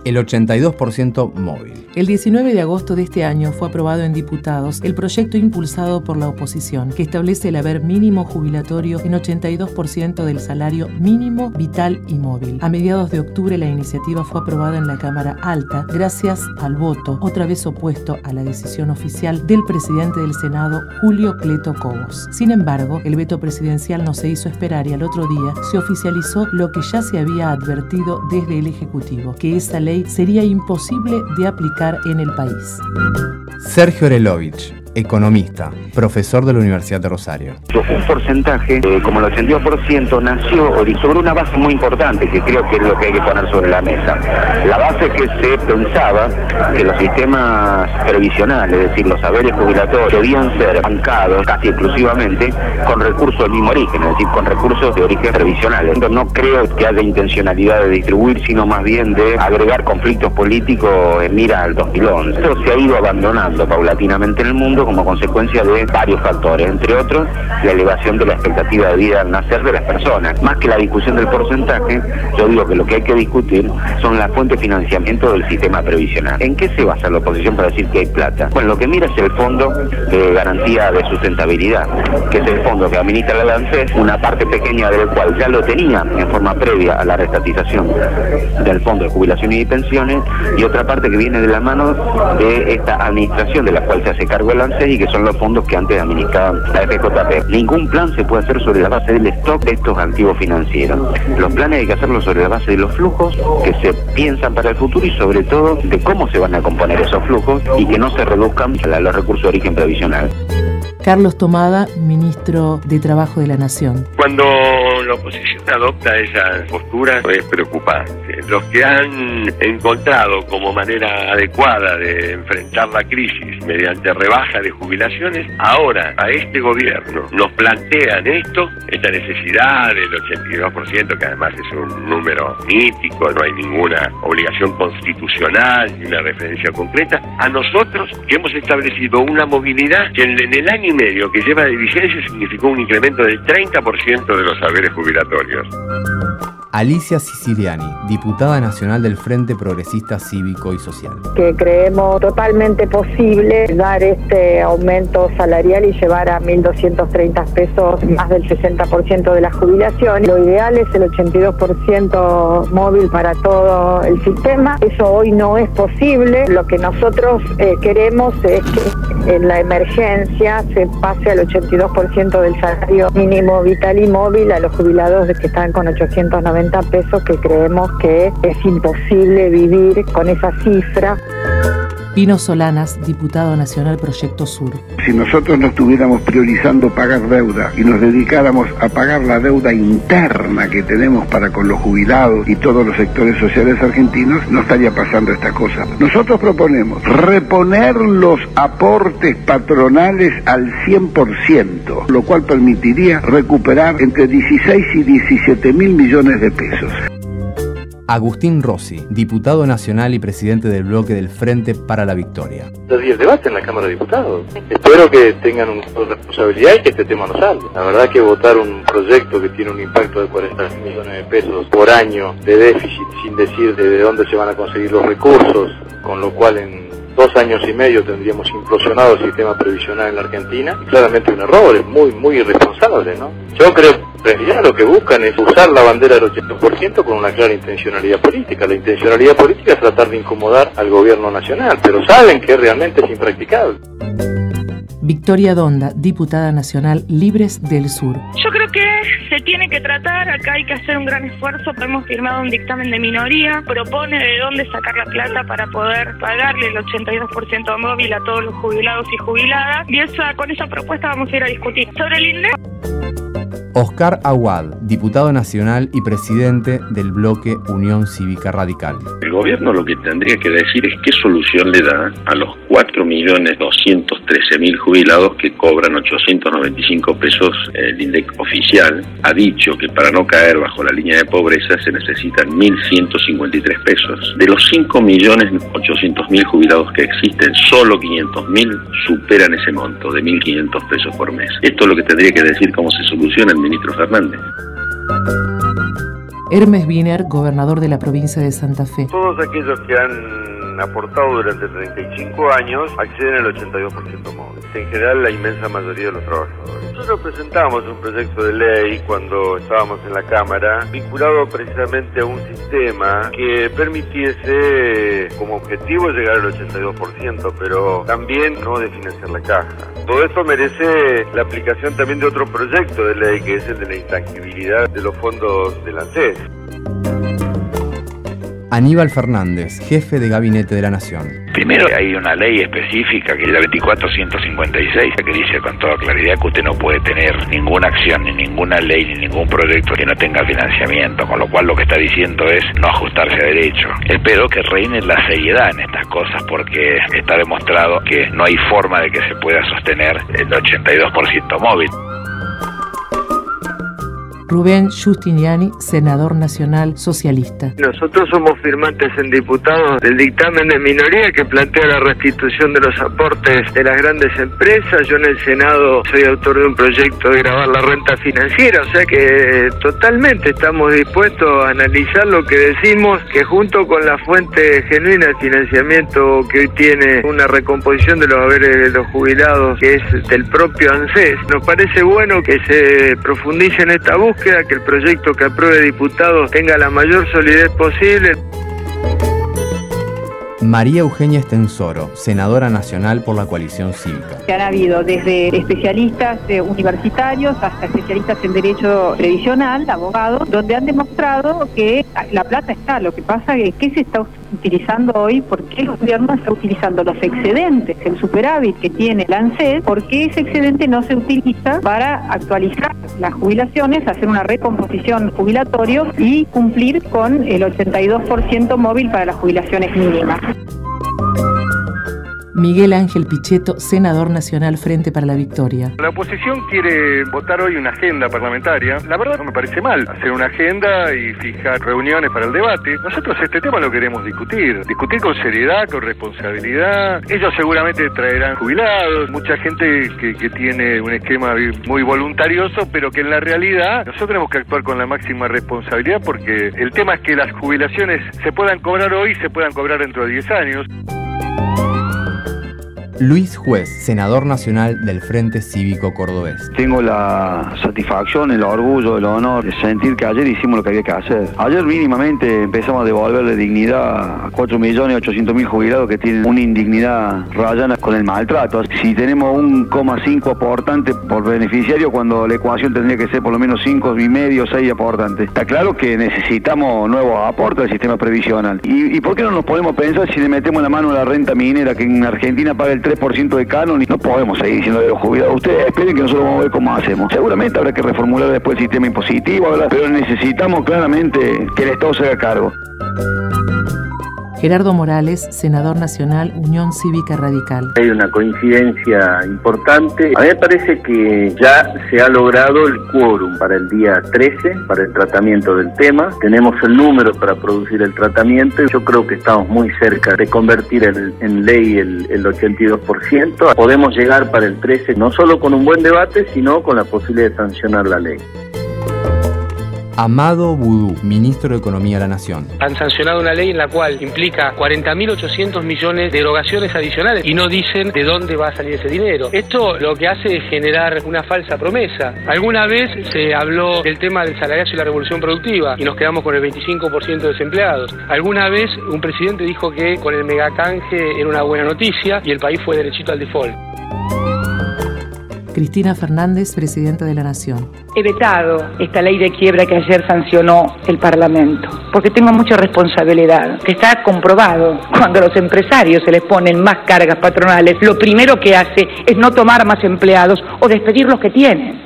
el 82% móvil. El 19 de agosto de este año fue aprobado en diputados el proyecto impulsado por la oposición que establece el haber mínimo jubilatorio en 82% del salario mínimo vital y móvil. A mediados de octubre la iniciativa fue aprobada en la Cámara Alta gracias al voto, otra vez opuesto a la decisión oficial del presidente del Senado, Julio Cleto Cobos. Sin embargo, el veto presidencial no se hizo esperar y al otro día se oficializó lo que ya se había advertido desde el Ejecutivo, que esa ley sería imposible de aplicar en el país. Sergio Orelovich, economista, profesor de la Universidad de Rosario. Un porcentaje, como el 82%, nació sobre una base muy importante, que creo que es lo que hay que poner sobre la mesa. La base que se pensaba que los sistemas previsionales, es decir, los saberes jubilatorios, debían ser bancados casi exclusivamente con recursos del mismo origen, es decir, con recursos de origen previsional. Entonces no creo que haya intencionalidad de distribuir, sino más bien de agregar conflictos políticos en mira al 2011. Esto se ha ido abandonando paulatinamente en el mundo como consecuencia de varios factores, entre otros la elevación de la expectativa de vida al nacer de las personas. Más que la discusión del porcentaje, yo digo que lo que hay que discutir son las fuentes de financiamiento del sistema previsional. ¿En qué se basa la oposición para decir que hay plata? Bueno, lo que mira es el Fondo de Garantía de Sustentabilidad, que es el fondo que administra la ANSES, una parte pequeña del cual ya lo tenía en forma previa a la restatización del Fondo de Jubilaciones y Pensiones, y otra parte que viene de la mano de esta administración de la cual se hace cargo el ANSES y que son los fondos que antes administraban la FJP. Ningún plan se puede hacer sobre la base del stock de estos activos financieros. Los planes hay que hacerlos sobre la base de los flujos que se piensan para el futuro y sobre todo de cómo se van a componer esos flujos y que no se reduzcan a los recursos de origen previsional. Carlos Tomada, ministro de Trabajo de la Nación. Cuando la oposición adopta esa postura es preocupante. Los que han encontrado como manera adecuada de enfrentar la crisis mediante rebaja de jubilaciones, ahora a este gobierno nos plantean esta necesidad del 82%, que además es un número mítico, no hay ninguna obligación constitucional ni una referencia concreta. A nosotros, que hemos establecido una movilidad que en el año y medio que lleva de vigencia significó un incremento del 30% de los saberes jubilatorios. Alicia Siciliani, diputada nacional del Frente Progresista Cívico y Social. Que creemos totalmente posible dar este aumento salarial y llevar a 1.230 pesos más del 60% de la jubilación. Lo ideal es el 82% móvil para todo el sistema. Eso hoy no es posible. Lo que nosotros queremos es que en la emergencia se pase al 82% del salario mínimo vital y móvil a los jubilados que están con 890 pesos, que creemos que es imposible vivir con esa cifra. Pino Solanas, diputado nacional Proyecto Sur. Si nosotros no estuviéramos priorizando pagar deuda y nos dedicáramos a pagar la deuda interna que tenemos para con los jubilados y todos los sectores sociales argentinos, no estaría pasando esta cosa. Nosotros proponemos reponer los aportes patronales al 100%, lo cual permitiría recuperar entre 16 y 17 mil millones de pesos. Agustín Rossi, diputado nacional y presidente del bloque del Frente para la Victoria. Y el debate en la Cámara de Diputados. Espero que tengan una responsabilidad y que este tema no salga. La verdad que votar un proyecto que tiene un impacto de 40 millones de pesos por año de déficit, sin decir de dónde se van a conseguir los recursos, con lo cual en 2 años y medio tendríamos implosionado el sistema previsional en la Argentina. Y claramente un error, es muy irresponsable, ¿no? Yo creo que ya lo que buscan es usar la bandera del 80% con una clara intencionalidad política. La intencionalidad política es tratar de incomodar al gobierno nacional, pero saben que realmente es impracticable. Victoria Donda, diputada nacional Libres del Sur. Yo creo que se tiene que tratar, acá hay que hacer un gran esfuerzo. Hemos firmado un dictamen de minoría, propone de dónde sacar la plata para poder pagarle el 82% móvil a todos los jubilados y jubiladas, y con esa propuesta vamos a ir a discutir. Sobre el INDEC, Oscar Aguad, diputado nacional y presidente del bloque Unión Cívica Radical. El gobierno lo que tendría que decir es qué solución le da a los 4.213.000 jubilados que cobran 895 pesos el INDEC oficial. Ha dicho que para no caer bajo la línea de pobreza se necesitan 1.153 pesos. De los 5.800.000 jubilados que existen, solo 500.000 superan ese monto de 1.500 pesos por mes. Esto es lo que tendría que decir cómo se soluciona el ministro Fernández. Hermes Wiener, gobernador de la provincia de Santa Fe. Todos aquellos que han aportado durante 35 años acceden al 82% móvil. En general, la inmensa mayoría de los trabajadores. Nosotros presentamos un proyecto de ley cuando estábamos en la Cámara, vinculado precisamente a un sistema que permitiese como objetivo llegar al 82%, pero también no desfinanciar la caja. Todo esto merece la aplicación también de otro proyecto de ley, que es el de la intangibilidad de los fondos del ANSES. Aníbal Fernández, jefe de Gabinete de la Nación. Primero, hay una ley específica, que es la 24.156, que dice con toda claridad que usted no puede tener ninguna acción, ni ninguna ley, ni ningún proyecto que no tenga financiamiento, con lo cual lo que está diciendo es no ajustarse a derecho. Espero que reine la seriedad en estas cosas, porque está demostrado que no hay forma de que se pueda sostener el 82% móvil. Rubén Giustiniani, senador nacional socialista. Nosotros somos firmantes en diputados del dictamen de minoría que plantea la restitución de los aportes de las grandes empresas. Yo en el Senado soy autor de un proyecto de gravar la renta financiera, o sea que totalmente estamos dispuestos a analizar lo que decimos, que junto con la fuente genuina de financiamiento que hoy tiene una recomposición de los haberes de los jubilados, que es del propio ANSES, nos parece bueno que se profundice en esta búsqueda, que el proyecto que apruebe diputados tenga la mayor solidez posible. María Eugenia Estensoro, senadora nacional por la Coalición Cívica. Han habido desde especialistas universitarios hasta especialistas en derecho previsional, abogados, donde han demostrado que la plata está. Lo que pasa es que se está utilizando hoy, por qué el gobierno está utilizando los excedentes, el superávit que tiene el ANSES, por qué ese excedente no se utiliza para actualizar las jubilaciones, hacer una recomposición jubilatoria y cumplir con el 82% móvil para las jubilaciones mínimas. Miguel Ángel Pichetto, senador nacional Frente para la Victoria. La oposición quiere votar hoy una agenda parlamentaria. La verdad no me parece mal hacer una agenda y fijar reuniones para el debate. Nosotros este tema lo queremos discutir con seriedad, con responsabilidad. Ellos seguramente traerán jubilados, mucha gente que tiene un esquema muy voluntarioso, pero que en la realidad nosotros tenemos que actuar con la máxima responsabilidad, porque el tema es que las jubilaciones se puedan cobrar hoy y se puedan cobrar dentro de 10 años. Luis Juez, senador nacional del Frente Cívico Cordobés. Tengo la satisfacción, el orgullo, el honor de sentir que ayer hicimos lo que había que hacer. Ayer mínimamente empezamos a devolverle dignidad a 4.800.000 jubilados que tienen una indignidad rayana con el maltrato. Si tenemos 1,5 aportantes por beneficiario, cuando la ecuación tendría que ser por lo menos 5,5, 6 aportantes. Está claro que necesitamos nuevos aportes al sistema previsional. ¿Y por qué no nos podemos pensar si le metemos la mano a la renta minera, que en Argentina paga el 3% de canon, y no podemos seguir diciendo de los jubilados? Ustedes esperen que nosotros vamos a ver cómo hacemos. Seguramente habrá que reformular después el sistema impositivo, ¿verdad? Pero necesitamos claramente que el Estado se haga cargo. Gerardo Morales, senador nacional, Unión Cívica Radical. Hay una coincidencia importante. A mí me parece que ya se ha logrado el quórum para el día 13, para el tratamiento del tema. Tenemos el número para producir el tratamiento y yo creo que estamos muy cerca de convertir en ley el 82%. Podemos llegar para el 13 no solo con un buen debate, sino con la posibilidad de sancionar la ley. Amado Boudou, ministro de Economía de la Nación. Han sancionado una ley en la cual implica 40.800 millones de erogaciones adicionales y no dicen de dónde va a salir ese dinero. Esto lo que hace es generar una falsa promesa. Alguna vez se habló del tema del salariazo y la revolución productiva y nos quedamos con el 25% de desempleados. Alguna vez un presidente dijo que con el megacanje era una buena noticia y el país fue derechito al default. Cristina Fernández, presidenta de la Nación. He vetado esta ley de quiebra que ayer sancionó el Parlamento, porque tengo mucha responsabilidad. Que está comprobado, cuando a los empresarios se les ponen más cargas patronales, lo primero que hace es no tomar más empleados o despedir los que tienen.